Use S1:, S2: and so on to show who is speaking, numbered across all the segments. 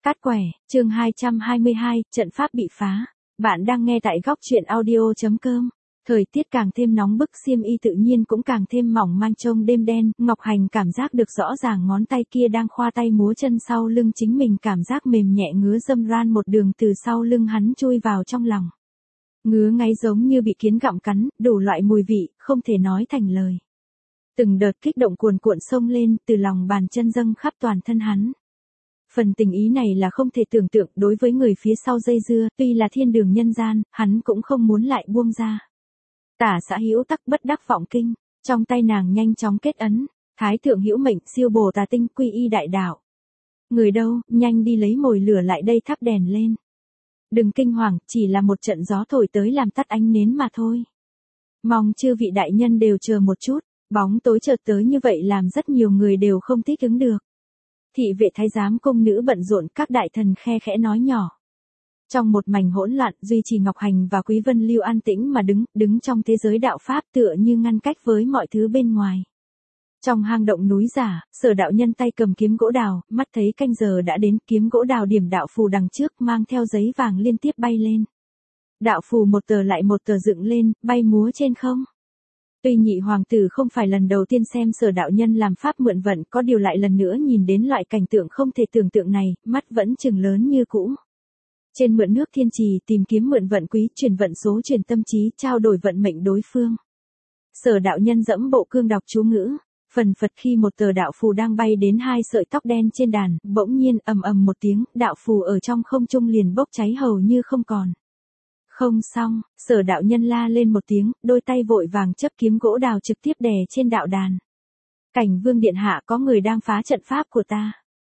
S1: Cát quẻ, chương 222, trận pháp bị phá. Bạn đang nghe tại góc truyện audio.com. Thời tiết càng thêm nóng bức, xiêm y tự nhiên cũng càng thêm mỏng manh trông đêm đen. Ngọc Hành cảm giác được rõ ràng ngón tay kia đang khoa tay múa chân sau lưng chính mình, cảm giác mềm nhẹ ngứa dâm ran một đường từ sau lưng hắn chui vào trong lòng. Ngứa ngáy giống như bị kiến gặm cắn, đủ loại mùi vị, không thể nói thành lời. Từng đợt kích động cuồn cuộn xông lên, từ lòng bàn chân dâng khắp toàn thân hắn. Phần tình ý này là không thể tưởng tượng, đối với người phía sau dây dưa, tuy là thiên đường nhân gian, hắn cũng không muốn lại buông ra. Tả xã Hữu Tắc bất đắc vọng kinh, trong tay nàng nhanh chóng kết ấn, Thái thượng hữu mệnh, siêu bồ tà tinh, quy y đại đạo. Người đâu, nhanh đi lấy mồi lửa lại đây, thắp đèn lên. Đừng kinh hoàng, chỉ là một trận gió thổi tới làm tắt ánh nến mà thôi. Mong chư vị đại nhân đều chờ một chút, bóng tối chợt tới như vậy làm rất nhiều người đều không thích ứng được. Thị vệ thái giám cung nữ bận rộn, các đại thần khe khẽ nói nhỏ. Trong một mảnh hỗn loạn, duy trì Ngọc Hành và Quý Vân Lưu an tĩnh mà đứng trong thế giới đạo pháp, tựa như ngăn cách với mọi thứ bên ngoài. Trong hang động núi giả, Sở đạo nhân tay cầm kiếm gỗ đào, mắt thấy canh giờ đã đến, kiếm gỗ đào điểm đạo phù đằng trước mang theo giấy vàng liên tiếp bay lên. Đạo phù một tờ lại một tờ dựng lên, bay múa trên không. Tuy nhị hoàng tử không phải lần đầu tiên xem Sở đạo nhân làm pháp mượn vận, có điều lại lần nữa nhìn đến loại cảnh tượng không thể tưởng tượng này, mắt vẫn trừng lớn như cũ. Trên mượn nước thiên trì, tìm kiếm mượn vận quý, truyền vận số, truyền tâm trí, trao đổi vận mệnh đối phương. Sở đạo nhân dẫm bộ cương đọc chú ngữ, phần phật khi một tờ đạo phù đang bay đến hai sợi tóc đen trên đàn, bỗng nhiên ầm ầm một tiếng, đạo phù ở trong không trung liền bốc cháy hầu như không còn. Không xong, Sở đạo nhân la lên một tiếng, đôi tay vội vàng chấp kiếm gỗ đào trực tiếp đè trên đạo đàn. Cảnh Vương điện hạ, có người đang phá trận pháp của ta.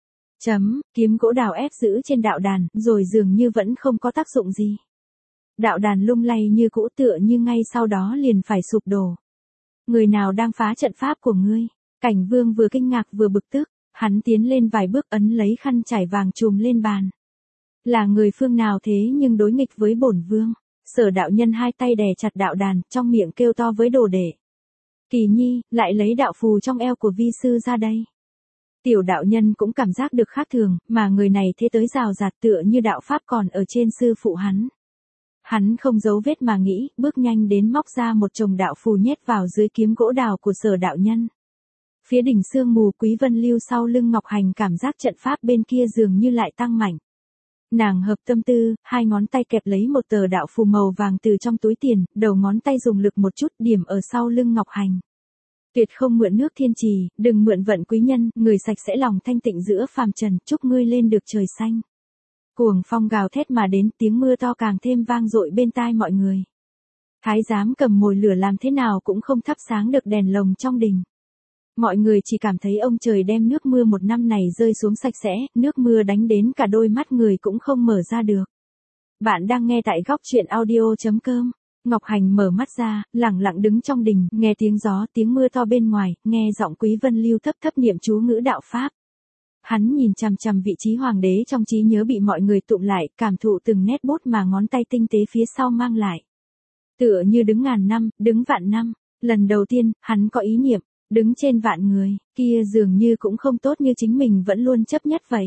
S1: Kiếm gỗ đào ép giữ trên đạo đàn, rồi dường như vẫn không có tác dụng gì. Đạo đàn lung lay như cũ, tựa như ngay sau đó liền phải sụp đổ. Người nào đang phá trận pháp của ngươi? Cảnh Vương vừa kinh ngạc vừa bực tức, hắn tiến lên vài bước, ấn lấy khăn trải vàng trùm lên bàn. Là người phương nào thế nhưng đối nghịch với bổn vương? Sở đạo nhân hai tay đè chặt đạo đàn, trong miệng kêu to với đồ đệ. Kỳ nhi, lại lấy đạo phù trong eo của vi sư ra đây. Tiểu đạo nhân cũng cảm giác được khác thường, mà người này thế tới rào rạt, tựa như đạo pháp còn ở trên sư phụ hắn. Hắn không giấu vết mà nghĩ, bước nhanh đến móc ra một chồng đạo phù nhét vào dưới kiếm gỗ đào của Sở đạo nhân. Phía đỉnh sương mù, Quý Vân Lưu sau lưng Ngọc Hành cảm giác trận pháp bên kia dường như lại tăng mạnh. Nàng hợp tâm tư, hai ngón tay kẹp lấy một tờ đạo phù màu vàng từ trong túi tiền, đầu ngón tay dùng lực một chút, điểm ở sau lưng Ngọc Hành. Tuyệt không mượn nước thiên trì, đừng mượn vận quý nhân, người sạch sẽ lòng thanh tịnh giữa phàm trần, chúc ngươi lên được trời xanh. Cuồng phong gào thét mà đến, tiếng mưa to càng thêm vang dội bên tai mọi người. Thái giám cầm mồi lửa làm thế nào cũng không thắp sáng được đèn lồng trong đình. Mọi người chỉ cảm thấy ông trời đem nước mưa một năm này rơi xuống sạch sẽ, nước mưa đánh đến cả đôi mắt người cũng không mở ra được. Bạn đang nghe tại góc truyện audio.com. Ngọc Hành mở mắt ra, lẳng lặng đứng trong đình, nghe tiếng gió, tiếng mưa to bên ngoài, nghe giọng Quý Vân Lưu thấp thấp niệm chú ngữ đạo pháp. Hắn nhìn chằm chằm vị trí hoàng đế trong trí nhớ bị mọi người tụng lại, cảm thụ từng nét bút mà ngón tay tinh tế phía sau mang lại. Tựa như đứng ngàn năm, đứng vạn năm, lần đầu tiên, hắn có ý niệm, đứng trên vạn người, kia dường như cũng không tốt như chính mình vẫn luôn chấp nhất vậy.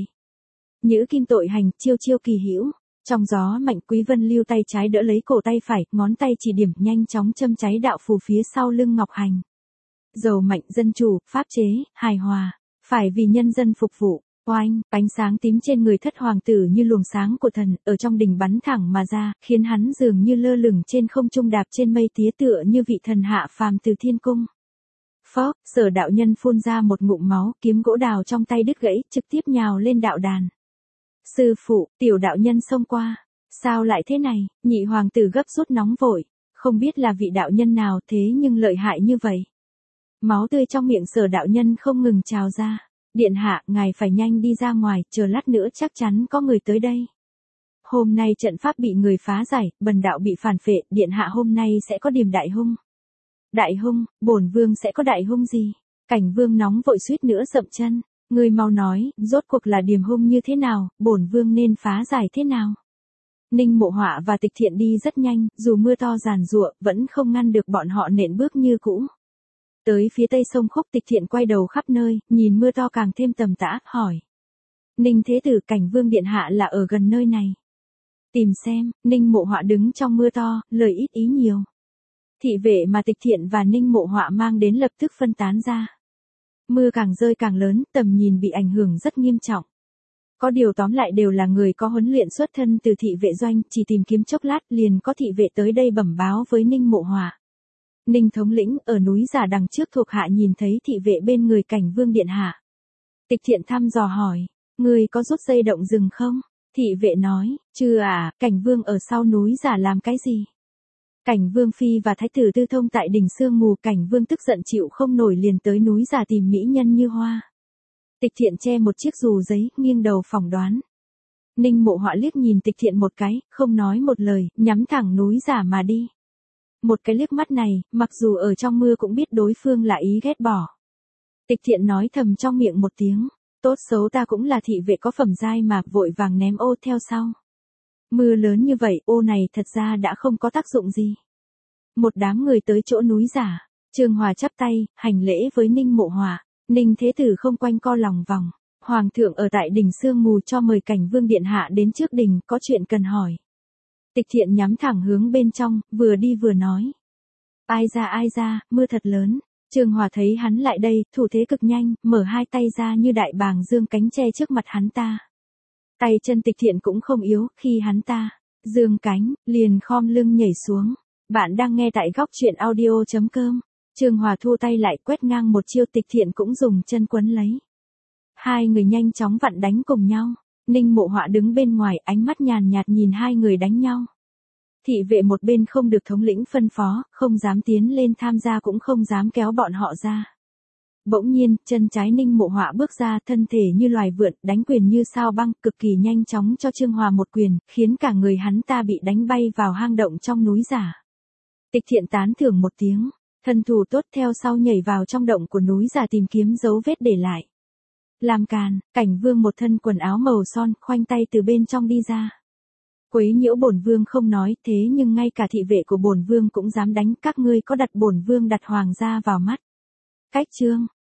S1: Nhữ kim tội hành, chiêu chiêu kỳ hữu. Trong gió mạnh, Quý Vân Lưu tay trái đỡ lấy cổ tay phải, ngón tay chỉ điểm nhanh chóng châm cháy đạo phù phía sau lưng Ngọc Hành. Giàu mạnh, dân chủ, pháp chế, hài hòa, phải vì nhân dân phục vụ. Oanh, ánh sáng tím trên người thất hoàng tử như luồng sáng của thần, ở trong đình bắn thẳng mà ra, khiến hắn dường như lơ lửng trên không trung, đạp trên mây tía, tựa như vị thần hạ phàm từ thiên cung. Phốc, Sở đạo nhân phun ra một ngụm máu, kiếm gỗ đào trong tay đứt gãy, trực tiếp nhào lên đạo đàn. Sư phụ, tiểu đạo nhân xông qua. Sao lại thế này? Nhị hoàng tử gấp rút nóng vội. Không biết là vị đạo nhân nào thế nhưng lợi hại như vậy. Máu tươi trong miệng Sở đạo nhân không ngừng trào ra. Điện hạ, ngài phải nhanh đi ra ngoài, chờ lát nữa chắc chắn có người tới đây. Hôm nay trận pháp bị người phá giải, bần đạo bị phản phệ, điện hạ hôm nay sẽ có điểm đại hung. Đại hung, bổn vương sẽ có đại hung gì? Cảnh Vương nóng vội suýt nữa dậm chân. Ngươi mau nói, rốt cuộc là điểm hung như thế nào, bổn vương nên phá giải thế nào? Ninh Mộ Họa và Tịch Thiện đi rất nhanh, dù mưa to giàn giụa, vẫn không ngăn được bọn họ nện bước như cũ. Tới phía tây sông Khúc, Tịch Thiện quay đầu khắp nơi, nhìn mưa to càng thêm tầm tã, hỏi. Ninh Thế Tử Cảnh Vương điện hạ là ở gần nơi này. Tìm xem, Ninh Mộ Họa đứng trong mưa to, lời ít ý nhiều. Thị vệ mà Tịch Thiện và Ninh Mộ Họa mang đến lập tức phân tán ra. Mưa càng rơi càng lớn, tầm nhìn bị ảnh hưởng rất nghiêm trọng. Có điều tóm lại đều là người có huấn luyện xuất thân từ thị vệ doanh, chỉ tìm kiếm chốc lát liền có thị vệ tới đây bẩm báo với Ninh Mộ Họa. Ninh thống lĩnh ở núi giả đằng trước thuộc hạ nhìn thấy thị vệ bên người Cảnh Vương điện hạ. Tịch Thiện thăm dò hỏi, người có rút dây động rừng không? Thị vệ nói, chưa à, Cảnh Vương ở sau núi giả làm cái gì? Cảnh Vương Phi và Thái tử Tư Thông tại đỉnh sương mù, Cảnh Vương tức giận chịu không nổi liền tới núi giả tìm mỹ nhân như hoa. Tịch Thiện che một chiếc dù giấy, nghiêng đầu phỏng đoán. Ninh Mộ Họa liếc nhìn Tịch Thiện một cái, không nói một lời, nhắm thẳng núi giả mà đi. Một cái liếc mắt này, mặc dù ở trong mưa cũng biết đối phương là ý ghét bỏ. Tịch Thiện nói thầm trong miệng một tiếng, tốt xấu ta cũng là thị vệ có phẩm giai mà, vội vàng ném ô theo sau. Mưa lớn như vậy, ô này thật ra đã không có tác dụng gì. Một đám người tới chỗ núi giả, Trương Hòa chắp tay, hành lễ với Ninh Mộ Họa. Ninh Thế Tử không quanh co lòng vòng, Hoàng thượng ở tại đỉnh sương mù cho mời Cảnh Vương điện hạ đến trước đình, có chuyện cần hỏi. Tịch Thiện nhắm thẳng hướng bên trong, vừa đi vừa nói. Ai ra, mưa thật lớn. Trương Hòa thấy hắn lại đây, thủ thế cực nhanh, mở hai tay ra như đại bàng dương cánh che trước mặt hắn ta. Tay chân Tịch Thiện cũng không yếu, khi hắn ta dương cánh, liền khom lưng nhảy xuống. Bạn đang nghe tại góc truyện audio.com. Trương Hòa thu tay lại quét ngang một chiêu, Tịch Thiện cũng dùng chân quấn lấy. Hai người nhanh chóng vặn đánh cùng nhau. Ninh Mộ Họa đứng bên ngoài, ánh mắt nhàn nhạt nhìn hai người đánh nhau. Thị vệ một bên không được thống lĩnh phân phó, không dám tiến lên tham gia cũng không dám kéo bọn họ ra. Bỗng nhiên, chân trái Ninh Mộ Họa bước ra, thân thể như loài vượn, đánh quyền như sao băng, cực kỳ nhanh chóng cho Trương Hòa một quyền, khiến cả người hắn ta bị đánh bay vào hang động trong núi giả. Tịch Thiện tán thưởng một tiếng, thân thủ tốt, theo sau nhảy vào trong động của núi giả tìm kiếm dấu vết để lại. Làm càn, Cảnh Vương một thân quần áo màu son, khoanh tay từ bên trong đi ra. Quấy nhiễu bổn vương không nói, thế nhưng ngay cả thị vệ của bổn vương cũng dám đánh, các ngươi có đặt bổn vương đặt hoàng gia vào mắt. Cách chương